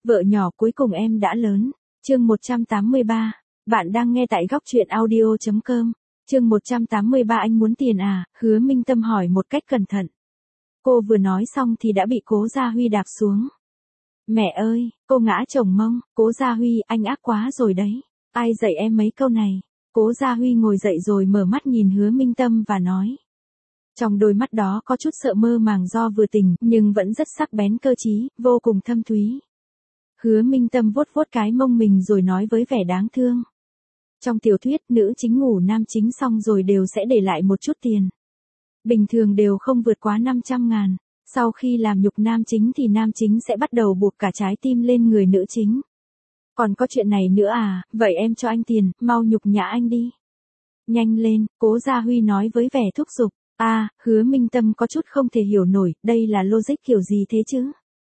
Vợ nhỏ cuối cùng em đã lớn. Chương 183. Bạn đang nghe tại góc truyện audio.com. Chương 183 anh muốn tiền à? Hứa Minh Tâm hỏi một cách cẩn thận. Cô vừa nói xong thì đã bị Cố Gia Huy đạp xuống. Mẹ ơi, cô ngã chồng mông. Cố Gia Huy, anh ác quá rồi đấy. Ai dạy em mấy câu này? Cố Gia Huy ngồi dậy rồi mở mắt nhìn Hứa Minh Tâm và nói. Trong đôi mắt đó có chút sợ mơ màng do vừa tỉnh, nhưng vẫn rất sắc bén cơ trí, vô cùng thâm thúy. Hứa Minh Tâm vuốt vuốt cái mông mình rồi nói với vẻ đáng thương. Trong tiểu thuyết, nữ chính ngủ nam chính xong rồi đều sẽ để lại một chút tiền. Bình thường đều không vượt quá 500.000. Sau khi làm nhục nam chính thì nam chính sẽ bắt đầu buộc cả trái tim lên người nữ chính. Còn có chuyện này nữa à, vậy em cho anh tiền, mau nhục nhã anh đi. Nhanh lên, Cố Gia Huy nói với vẻ thúc giục. Hứa Minh Tâm có chút không thể hiểu nổi, đây là logic kiểu gì thế chứ?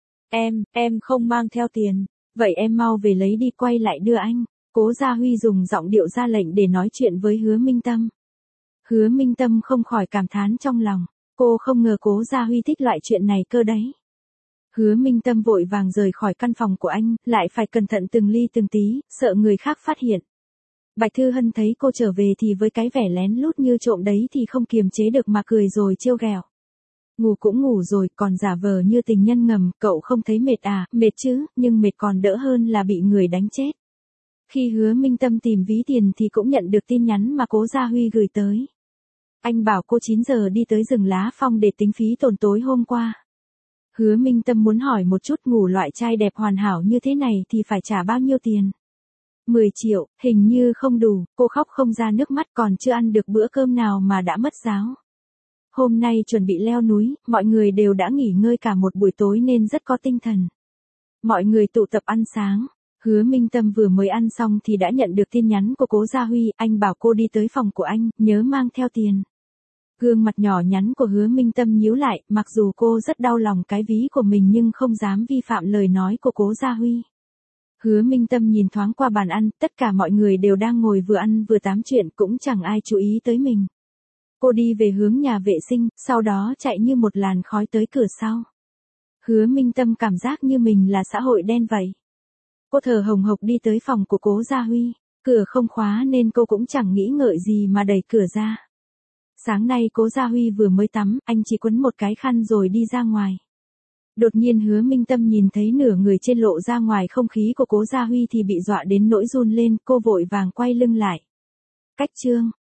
Em không mang theo tiền, vậy em mau về lấy đi quay lại đưa anh. Cố Gia Huy dùng giọng điệu ra lệnh để nói chuyện với Hứa Minh Tâm. Hứa Minh Tâm không khỏi cảm thán trong lòng, cô không ngờ Cố Gia Huy thích loại chuyện này cơ đấy. Hứa Minh Tâm vội vàng rời khỏi căn phòng của anh, lại phải cẩn thận từng ly từng tí, sợ người khác phát hiện. Bạch Thư Hân thấy cô trở về thì với cái vẻ lén lút như trộm đấy thì không kiềm chế được mà cười rồi trêu ghẹo. Ngủ cũng ngủ rồi, còn giả vờ như tình nhân ngầm, cậu không thấy mệt à? Mệt chứ, nhưng mệt còn đỡ hơn là bị người đánh chết. Khi Hứa Minh Tâm tìm ví tiền thì cũng nhận được tin nhắn mà Cố Gia Huy gửi tới. Anh bảo cô 9 giờ đi tới rừng Lá Phong để tính phí tổn tối hôm qua. Hứa Minh Tâm muốn hỏi một chút, ngủ loại trai đẹp hoàn hảo như thế này thì phải trả bao nhiêu tiền? 10 triệu, hình như không đủ, cô khóc không ra nước mắt, còn chưa ăn được bữa cơm nào mà đã mất giáo. Hôm nay chuẩn bị leo núi, mọi người đều đã nghỉ ngơi cả một buổi tối nên rất có tinh thần. Mọi người tụ tập ăn sáng. Hứa Minh Tâm vừa mới ăn xong thì đã nhận được tin nhắn của Cố Gia Huy, anh bảo cô đi tới phòng của anh, nhớ mang theo tiền. Gương mặt nhỏ nhắn của Hứa Minh Tâm nhíu lại, mặc dù cô rất đau lòng cái ví của mình nhưng không dám vi phạm lời nói của Cố Gia Huy. Hứa Minh Tâm nhìn thoáng qua bàn ăn, tất cả mọi người đều đang ngồi vừa ăn vừa tám chuyện, cũng chẳng ai chú ý tới mình. Cô đi về hướng nhà vệ sinh, sau đó chạy như một làn khói tới cửa sau. Hứa Minh Tâm cảm giác như mình là xã hội đen vậy. Cô thở hồng hộc đi tới phòng của Cố Gia Huy, cửa không khóa nên cô cũng chẳng nghĩ ngợi gì mà đẩy cửa ra. Sáng nay Cố Gia Huy vừa mới tắm, anh chỉ quấn một cái khăn rồi đi ra ngoài. Đột nhiên Hứa Minh Tâm nhìn thấy nửa người trên lộ ra ngoài không khí của Cố Gia Huy thì bị dọa đến nỗi run lên, cô vội vàng quay lưng lại. Cách chương